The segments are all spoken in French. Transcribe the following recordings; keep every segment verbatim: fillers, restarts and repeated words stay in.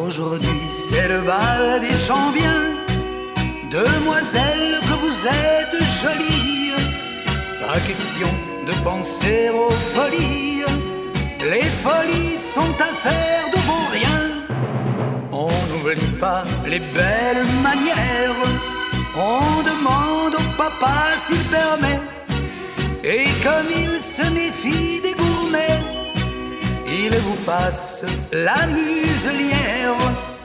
Aujourd'hui c'est le bal des gens bien. Demoiselle, que vous êtes jolie. Pas question de penser aux folies. Les folies sont affaires de beau rien. On n'oublie pas les belles manières. On demande au papa s'il permet. Et comme il se méfie des gourmets, il vous passe la muselière.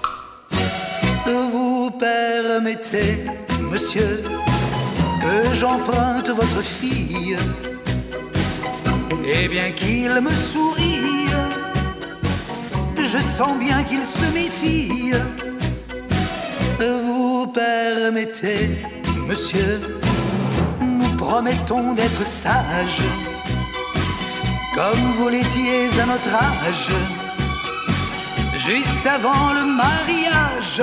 Vous permettez, monsieur, que j'emprunte votre fille. Et bien qu'il me sourie, je sens bien qu'il se méfie. Vous permettez, monsieur, nous promettons d'être sages, comme vous l'étiez à notre âge, juste avant le mariage.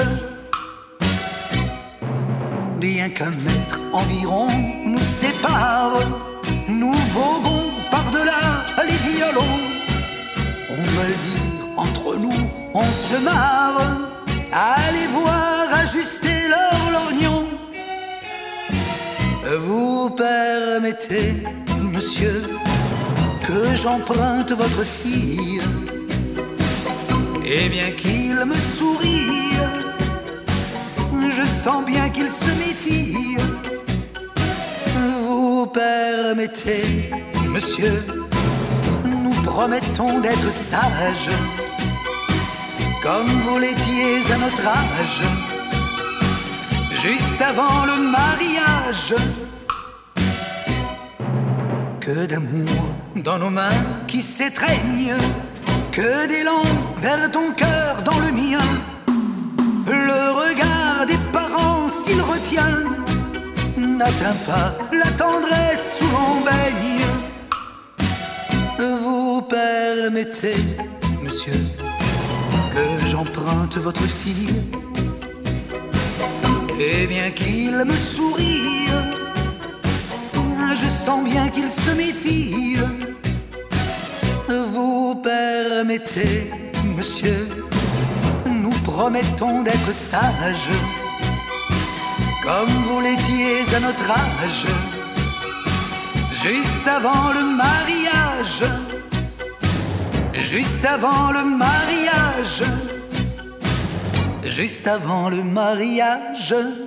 Bien qu'un mètre environ nous sépare, nous voguons par-delà les violons. On doit le dire, entre nous, on se marre. Allez voir ajuster leur lorgnon. Vous permettez, monsieur, que j'emprunte votre fille. Et bien qu'il me sourie, je sens bien qu'il se méfie. Vous permettez, monsieur, nous promettons d'être sages, comme vous l'étiez à notre âge, juste avant le mariage. Que d'amour dans nos mains qui s'étreignent, que d'élan vers ton cœur dans le mien. Le regard des parents, s'il retient, n'atteint pas la tendresse où l'on baigne. Vous permettez, monsieur, que j'emprunte votre fille. Et bien qu'il me sourie, je sens bien qu'il se méfie. Vous permettez, monsieur, nous promettons d'être sages, comme vous l'étiez à notre âge, juste avant le mariage, juste avant le mariage, juste avant le mariage.